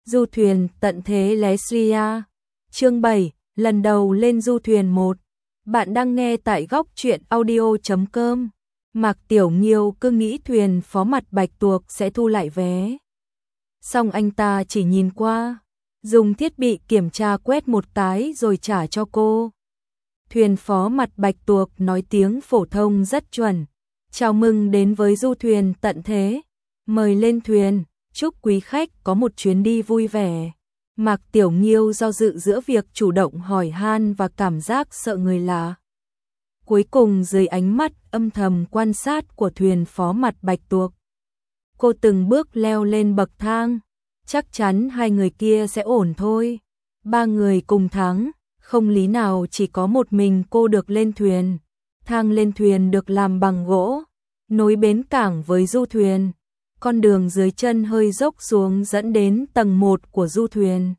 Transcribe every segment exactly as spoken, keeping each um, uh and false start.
Du thuyền tận thế Leslia. Chương bảy, lần đầu lên du thuyền một. Bạn đang nghe tại góc truyện audio chấm com. Mạc Tiểu Nghiêu cứ nghĩ thuyền phó mặt Bạch Tuộc sẽ thu lại vé. Xong anh ta chỉ nhìn qua, dùng thiết bị kiểm tra quét một cái rồi trả cho cô. Thuyền phó mặt Bạch Tuộc nói tiếng phổ thông rất chuẩn. Chào mừng đến với du thuyền tận thế. Mời lên thuyền, chúc quý khách có một chuyến đi vui vẻ. Mạc Tiểu Nghiêu do dự giữa việc chủ động hỏi han và cảm giác sợ người lạ. Cuối cùng dưới ánh mắt âm thầm quan sát của thuyền phó mặt Bạch Tuộc, cô từng bước leo lên bậc thang. Chắc chắn hai người kia sẽ ổn thôi. Ba người cùng thắng, không lý nào chỉ có một mình cô được lên thuyền. Thang lên thuyền được làm bằng gỗ, nối bến cảng với du thuyền. Con đường dưới chân hơi dốc xuống dẫn đến tầng một của du thuyền.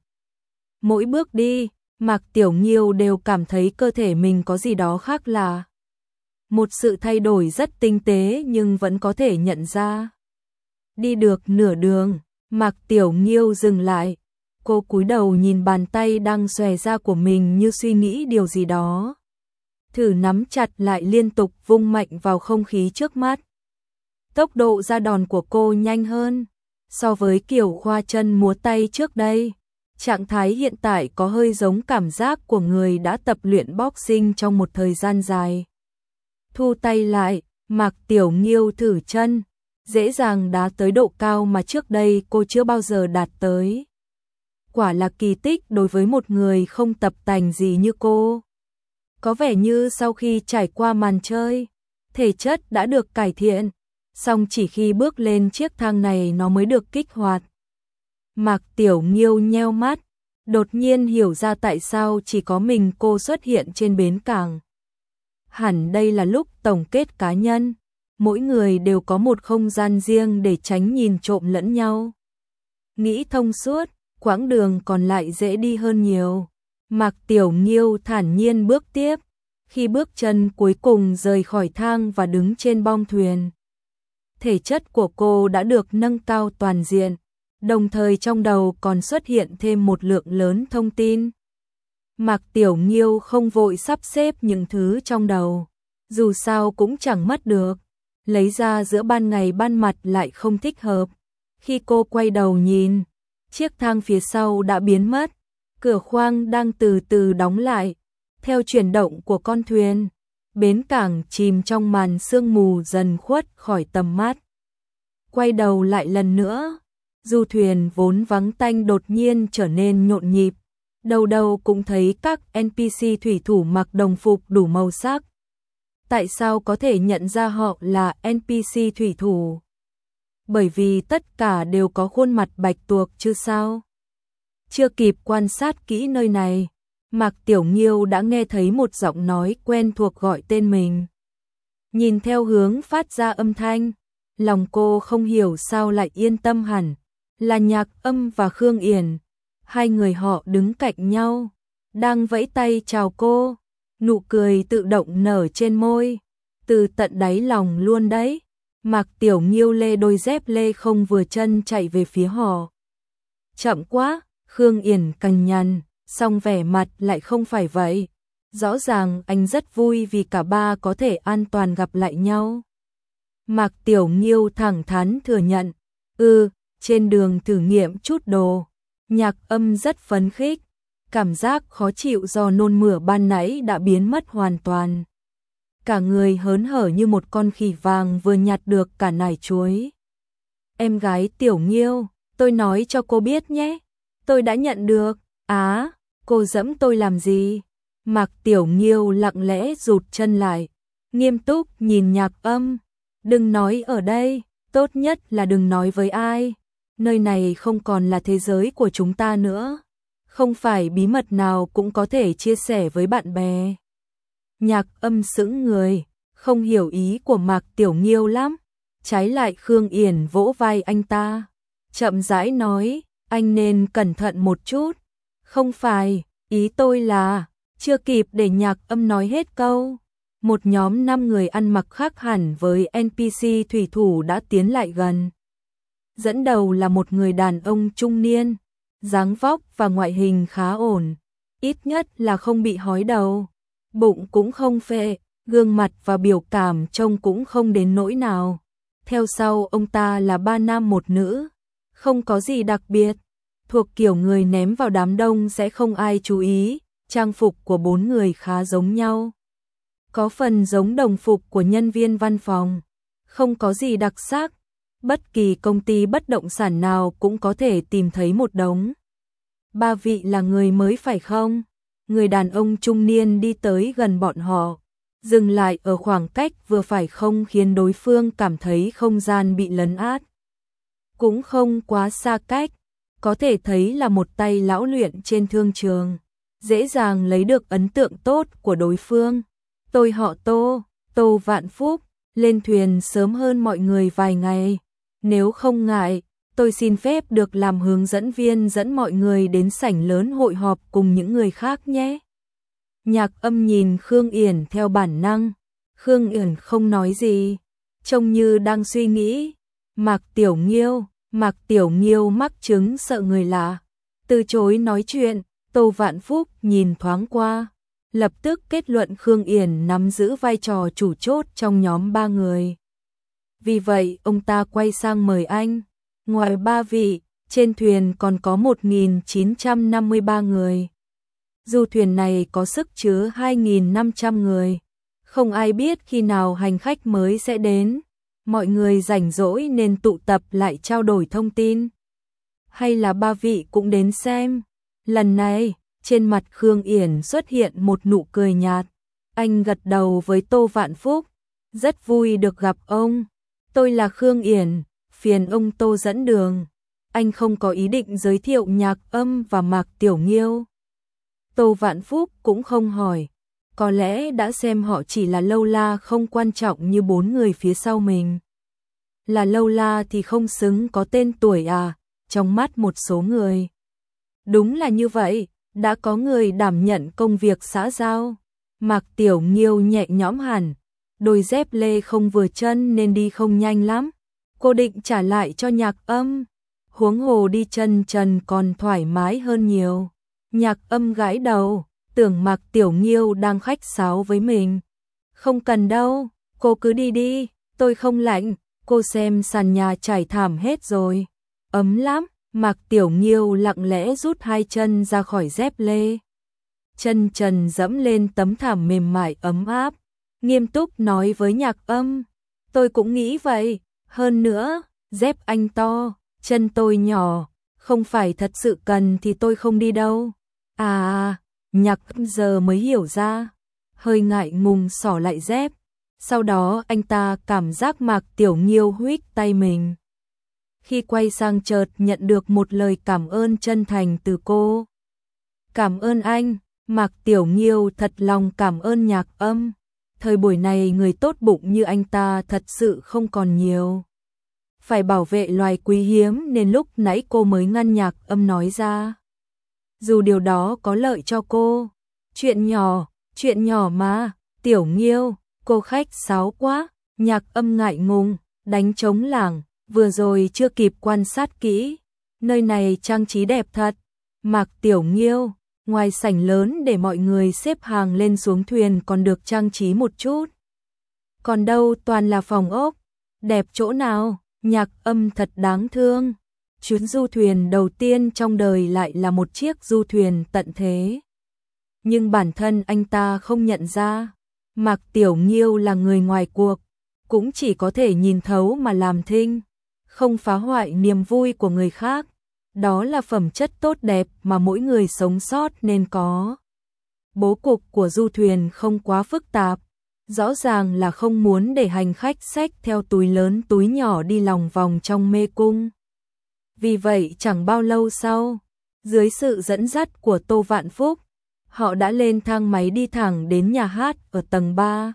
Mỗi bước đi, Mạc Tiểu Nghiêu đều cảm thấy cơ thể mình có gì đó khác lạ. Một sự thay đổi rất tinh tế nhưng vẫn có thể nhận ra. Đi được nửa đường, Mạc Tiểu Nghiêu dừng lại. Cô cúi đầu nhìn bàn tay đang xòe ra của mình như suy nghĩ điều gì đó. Thử nắm chặt lại liên tục vung mạnh vào không khí trước mắt. Tốc độ ra đòn của cô nhanh hơn so với kiểu khoa chân múa tay trước đây. Trạng thái hiện tại có hơi giống cảm giác của người đã tập luyện boxing trong một thời gian dài. Thu tay lại, Mạc Tiểu Nghiêu thử chân, dễ dàng đá tới độ cao mà trước đây cô chưa bao giờ đạt tới. Quả là kỳ tích đối với một người không tập tành gì như cô. Có vẻ như sau khi trải qua màn chơi, thể chất đã được cải thiện, song chỉ khi bước lên chiếc thang này nó mới được kích hoạt. Mạc Tiểu Nghiêu nheo mắt, đột nhiên hiểu ra tại sao chỉ có mình cô xuất hiện trên bến cảng. Hẳn đây là lúc tổng kết cá nhân, mỗi người đều có một không gian riêng để tránh nhìn trộm lẫn nhau. Nghĩ thông suốt, quãng đường còn lại dễ đi hơn nhiều. Mạc Tiểu Nghiêu thản nhiên bước tiếp, khi bước chân cuối cùng rời khỏi thang và đứng trên bong thuyền. Thể chất của cô đã được nâng cao toàn diện, đồng thời trong đầu còn xuất hiện thêm một lượng lớn thông tin. Mạc Tiểu Nghiêu không vội sắp xếp những thứ trong đầu, dù sao cũng chẳng mất được, lấy ra giữa ban ngày ban mặt lại không thích hợp. Khi cô quay đầu nhìn, chiếc thang phía sau đã biến mất, cửa khoang đang từ từ đóng lại. Theo chuyển động của con thuyền, bến cảng chìm trong màn sương mù dần khuất khỏi tầm mắt. Quay đầu lại lần nữa, du thuyền vốn vắng tanh đột nhiên trở nên nhộn nhịp. Đầu đầu cũng thấy các en pê xê thủy thủ mặc đồng phục đủ màu sắc. Tại sao có thể nhận ra họ là en pê xê thủy thủ? Bởi vì tất cả đều có khuôn mặt Bạch Tuộc chứ sao? Chưa kịp quan sát kỹ nơi này, Mạc Tiểu Nghiêu đã nghe thấy một giọng nói quen thuộc gọi tên mình. Nhìn theo hướng phát ra âm thanh, lòng cô không hiểu sao lại yên tâm hẳn. Là Nhạc Âm và Khương Yển. Hai người họ đứng cạnh nhau, đang vẫy tay chào cô. Nụ cười tự động nở trên môi, từ tận đáy lòng luôn đấy. Mạc Tiểu Nghiêu lê đôi dép lê không vừa chân chạy về phía họ. Chậm quá, Khương Yển cằn nhằn, song vẻ mặt lại không phải vậy. Rõ ràng anh rất vui vì cả ba có thể an toàn gặp lại nhau. Mạc Tiểu Nghiêu thẳng thắn thừa nhận, ừ, trên đường thử nghiệm chút đồ. Nhạc Âm rất phấn khích, cảm giác khó chịu do nôn mửa ban nãy đã biến mất hoàn toàn. Cả người hớn hở như một con khỉ vàng vừa nhặt được cả nải chuối. Em gái Tiểu Nghiêu, tôi nói cho cô biết nhé, tôi đã nhận được. Á, cô giẫm tôi làm gì? Mạc Tiểu Nghiêu lặng lẽ rụt chân lại, nghiêm túc nhìn Nhạc Âm. Đừng nói ở đây, tốt nhất là đừng nói với ai. Nơi này không còn là thế giới của chúng ta nữa, không phải bí mật nào cũng có thể chia sẻ với bạn bè. Nhạc Âm sững người, không hiểu ý của Mạc Tiểu Nghiêu lắm. Trái lại Khương Yển vỗ vai anh ta, chậm rãi nói, anh nên cẩn thận một chút. Không phải, ý tôi là, chưa kịp để Nhạc Âm nói hết câu. Một nhóm năm người ăn mặc khác hẳn với en pê xê thủy thủ đã tiến lại gần. Dẫn đầu là một người đàn ông trung niên, dáng vóc và ngoại hình khá ổn, ít nhất là không bị hói đầu, bụng cũng không phệ, gương mặt và biểu cảm trông cũng không đến nỗi nào. Theo sau ông ta là ba nam một nữ, không có gì đặc biệt, thuộc kiểu người ném vào đám đông sẽ không ai chú ý, trang phục của bốn người khá giống nhau. Có phần giống đồng phục của nhân viên văn phòng, không có gì đặc sắc, bất kỳ công ty bất động sản nào cũng có thể tìm thấy một đống. Ba vị là người mới phải không? Người đàn ông trung niên đi tới gần bọn họ, dừng lại ở khoảng cách vừa phải không khiến đối phương cảm thấy không gian bị lấn át. Cũng không quá xa cách, có thể thấy là một tay lão luyện trên thương trường, dễ dàng lấy được ấn tượng tốt của đối phương. Tôi họ Tô, Tô Vạn Phúc, lên thuyền sớm hơn mọi người vài ngày. Nếu không ngại, tôi xin phép được làm hướng dẫn viên dẫn mọi người đến sảnh lớn hội họp cùng những người khác nhé. Nhạc Âm nhìn Khương Yển theo bản năng. Khương Yển không nói gì, trông như đang suy nghĩ. Mạc Tiểu Nghiêu, Mạc Tiểu Nghiêu mắc chứng sợ người lạ, từ chối nói chuyện. Tô Vạn Phúc nhìn thoáng qua, lập tức kết luận Khương Yển nắm giữ vai trò chủ chốt trong nhóm ba người. Vì vậy ông ta quay sang mời anh. Ngoài ba vị, trên thuyền còn có một nghìn chín trăm năm mươi ba người. Du thuyền này có sức chứa hai nghìn năm trăm người. Không ai biết khi nào hành khách mới sẽ đến. Mọi người rảnh rỗi nên tụ tập lại trao đổi thông tin. Hay là ba vị cũng đến xem. Lần này, trên mặt Khương Yển xuất hiện một nụ cười nhạt. Anh gật đầu với Tô Vạn Phúc. Rất vui được gặp ông. Tôi là Khương Yển, phiền ông Tô dẫn đường. Anh không có ý định giới thiệu Nhạc Âm và Mạc Tiểu Nghiêu. Tô Vạn Phúc cũng không hỏi. Có lẽ đã xem họ chỉ là lâu la không quan trọng như bốn người phía sau mình. Là lâu la thì không xứng có tên tuổi à, trong mắt một số người. Đúng là như vậy, đã có người đảm nhận công việc xã giao. Mạc Tiểu Nghiêu nhẹ nhõm hẳn, đôi dép lê không vừa chân nên đi không nhanh lắm. Cô định trả lại cho Nhạc Âm, huống hồ đi chân trần còn thoải mái hơn nhiều. Nhạc Âm gãi đầu, tưởng Mạc Tiểu Nghiêu đang khách sáo với mình. Không cần đâu, cô cứ đi đi, tôi không lạnh, cô xem sàn nhà trải thảm hết rồi. Ấm lắm. Mạc Tiểu Nghiêu lặng lẽ rút hai chân ra khỏi dép lê. Chân trần dẫm lên tấm thảm mềm mại ấm áp, nghiêm túc nói với Nhạc Âm. Tôi cũng nghĩ vậy, hơn nữa, dép anh to, chân tôi nhỏ, không phải thật sự cần thì tôi không đi đâu. À, Nhạc Âm giờ mới hiểu ra, hơi ngại ngùng xỏ lại dép. Sau đó anh ta cảm giác Mạc Tiểu Nghiêu huých tay mình. Khi quay sang chợt nhận được một lời cảm ơn chân thành từ cô. Cảm ơn anh, Mạc Tiểu Nghiêu thật lòng cảm ơn Nhạc Âm. Thời buổi này người tốt bụng như anh ta thật sự không còn nhiều. Phải bảo vệ loài quý hiếm nên lúc nãy cô mới ngăn Nhạc Âm nói ra. Dù điều đó có lợi cho cô. Chuyện nhỏ, chuyện nhỏ mà, Tiểu Nghiêu, cô khách sáo quá. Nhạc Âm ngại ngùng, đánh trống lảng. Vừa rồi chưa kịp quan sát kỹ, nơi này trang trí đẹp thật. Mạc Tiểu Nghiêu, ngoài sảnh lớn để mọi người xếp hàng lên xuống thuyền còn được trang trí một chút. Còn đâu toàn là phòng ốc, đẹp chỗ nào, Nhạc Âm thật đáng thương. Chuyến du thuyền đầu tiên trong đời lại là một chiếc du thuyền tận thế. Nhưng bản thân anh ta không nhận ra, Mạc Tiểu Nghiêu là người ngoài cuộc, cũng chỉ có thể nhìn thấu mà làm thinh. Không phá hoại niềm vui của người khác, đó là phẩm chất tốt đẹp mà mỗi người sống sót nên có. Bố cục của du thuyền không quá phức tạp, rõ ràng là không muốn để hành khách xách theo túi lớn túi nhỏ đi lòng vòng trong mê cung. Vì vậy chẳng bao lâu sau, dưới sự dẫn dắt của Tô Vạn Phúc, họ đã lên thang máy đi thẳng đến nhà hát ở tầng ba,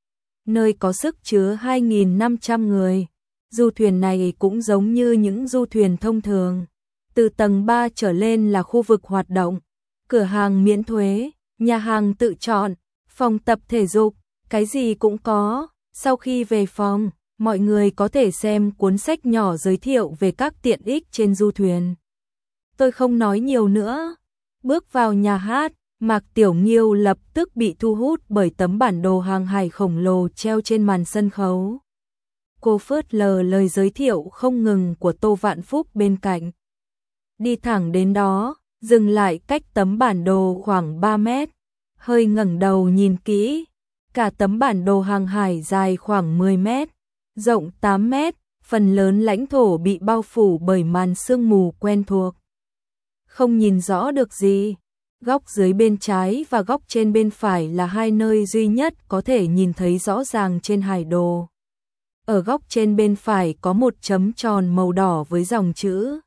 nơi có sức chứa hai nghìn năm trăm người. Du thuyền này cũng giống như những du thuyền thông thường. Từ tầng ba trở lên là khu vực hoạt động, cửa hàng miễn thuế, nhà hàng tự chọn, phòng tập thể dục, cái gì cũng có. Sau khi về phòng, mọi người có thể xem cuốn sách nhỏ giới thiệu về các tiện ích trên du thuyền. tôi không nói nhiều nữa. Bước vào nhà hát, Mạc Tiểu Nghiêu lập tức bị thu hút bởi tấm bản đồ hàng hải khổng lồ treo trên màn sân khấu. Cô phớt lờ lời giới thiệu không ngừng của Tô Vạn Phúc bên cạnh. Đi thẳng đến đó, dừng lại cách tấm bản đồ khoảng ba mét, hơi ngẩng đầu nhìn kỹ. Cả tấm bản đồ hàng hải dài khoảng mười mét, rộng tám mét, phần lớn lãnh thổ bị bao phủ bởi màn sương mù quen thuộc. Không nhìn rõ được gì. Góc dưới bên trái và góc trên bên phải là hai nơi duy nhất có thể nhìn thấy rõ ràng trên hải đồ. Ở góc trên bên phải có một chấm tròn màu đỏ với dòng chữ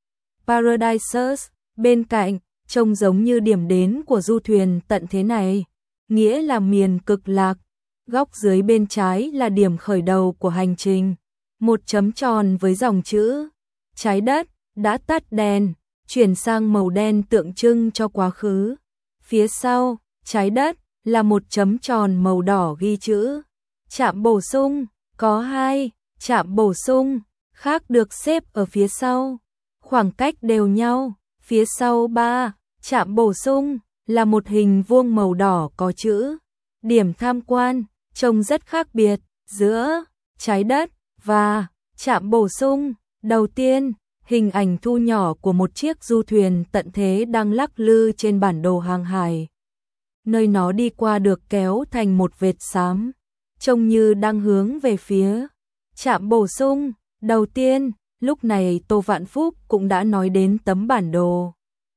Paradises, bên cạnh, trông giống như điểm đến của du thuyền tận thế này, nghĩa là miền cực lạc. Góc dưới bên trái là điểm khởi đầu của hành trình, một chấm tròn với dòng chữ trái đất đã tắt đèn, chuyển sang màu đen tượng trưng cho quá khứ. Phía sau, trái đất là một chấm tròn màu đỏ ghi chữ trạm bổ sung, có hai trạm bổ sung khác được xếp ở phía sau, khoảng cách đều nhau. Phía sau ba trạm bổ sung là một hình vuông màu đỏ có chữ điểm tham quan, trông rất khác biệt giữa trái đất và trạm bổ sung. Đầu tiên, hình ảnh thu nhỏ của một chiếc du thuyền tận thế đang lắc lư trên bản đồ hàng hải. Nơi nó đi qua được kéo thành một vệt xám, trông như đang hướng về phía trạm bổ sung. Đầu tiên, lúc này Tô Vạn Phúc cũng đã nói đến tấm bản đồ.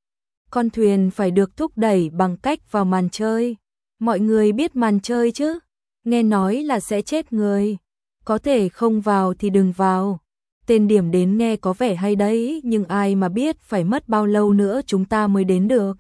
Con thuyền phải được thúc đẩy bằng cách vào màn chơi. Mọi người biết màn chơi chứ? Nghe nói là sẽ chết người. Có thể không vào thì đừng vào. Tên điểm đến nghe có vẻ hay đấy, nhưng ai mà biết phải mất bao lâu nữa chúng ta mới đến được.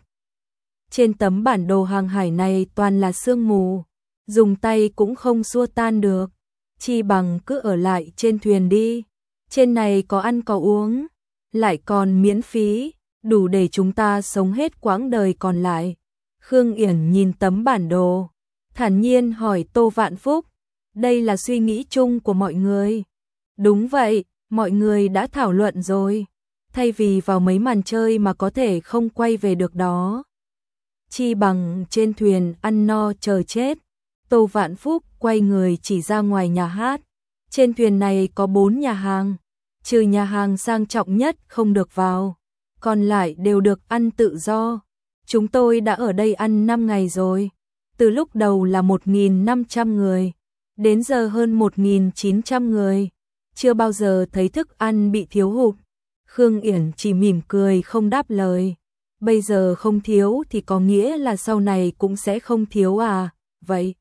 Trên tấm bản đồ hàng hải này toàn là sương mù, dùng tay cũng không xua tan được. Chi bằng cứ ở lại trên thuyền đi. Trên này có ăn có uống, lại còn miễn phí, đủ để chúng ta sống hết quãng đời còn lại. Khương Yển nhìn tấm bản đồ, thản nhiên hỏi Tô Vạn Phúc, đây là suy nghĩ chung của mọi người. Đúng vậy, mọi người đã thảo luận rồi. Thay vì vào mấy màn chơi mà có thể không quay về được đó, chi bằng trên thuyền ăn no chờ chết. Tô Vạn Phúc quay người chỉ ra ngoài nhà hát. Trên thuyền này có bốn nhà hàng, trừ nhà hàng sang trọng nhất không được vào, còn lại đều được ăn tự do. Chúng tôi đã ở đây ăn năm ngày rồi, từ lúc đầu là một nghìn năm trăm người, đến giờ hơn một nghìn chín trăm người, chưa bao giờ thấy thức ăn bị thiếu hụt. Khương Yển chỉ mỉm cười không đáp lời. Bây giờ không thiếu thì có nghĩa là sau này cũng sẽ không thiếu à? Vậy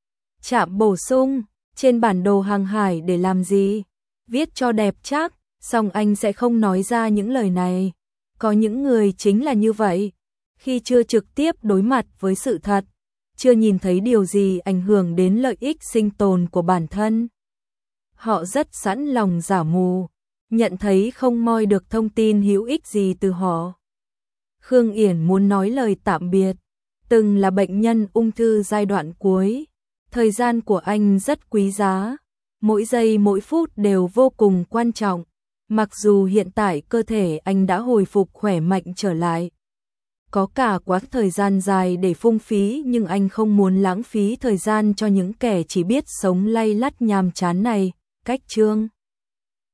trạm bổ sung trên bản đồ hàng hải để làm gì? Viết cho đẹp chắc, song anh sẽ không nói ra những lời này. Có những người chính là như vậy, khi chưa trực tiếp đối mặt với sự thật, chưa nhìn thấy điều gì ảnh hưởng đến lợi ích sinh tồn của bản thân, họ rất sẵn lòng giả mù, nhận thấy không moi được thông tin hữu ích gì từ họ. Khương Yển muốn nói lời tạm biệt. Từng là bệnh nhân ung thư giai đoạn cuối, thời gian của anh rất quý giá, mỗi giây mỗi phút đều vô cùng quan trọng. Mặc dù hiện tại cơ thể anh đã hồi phục khỏe mạnh trở lại, có cả quãng thời gian dài để phung phí, nhưng anh không muốn lãng phí thời gian cho những kẻ chỉ biết sống lay lắt nhàm chán này. Cách chương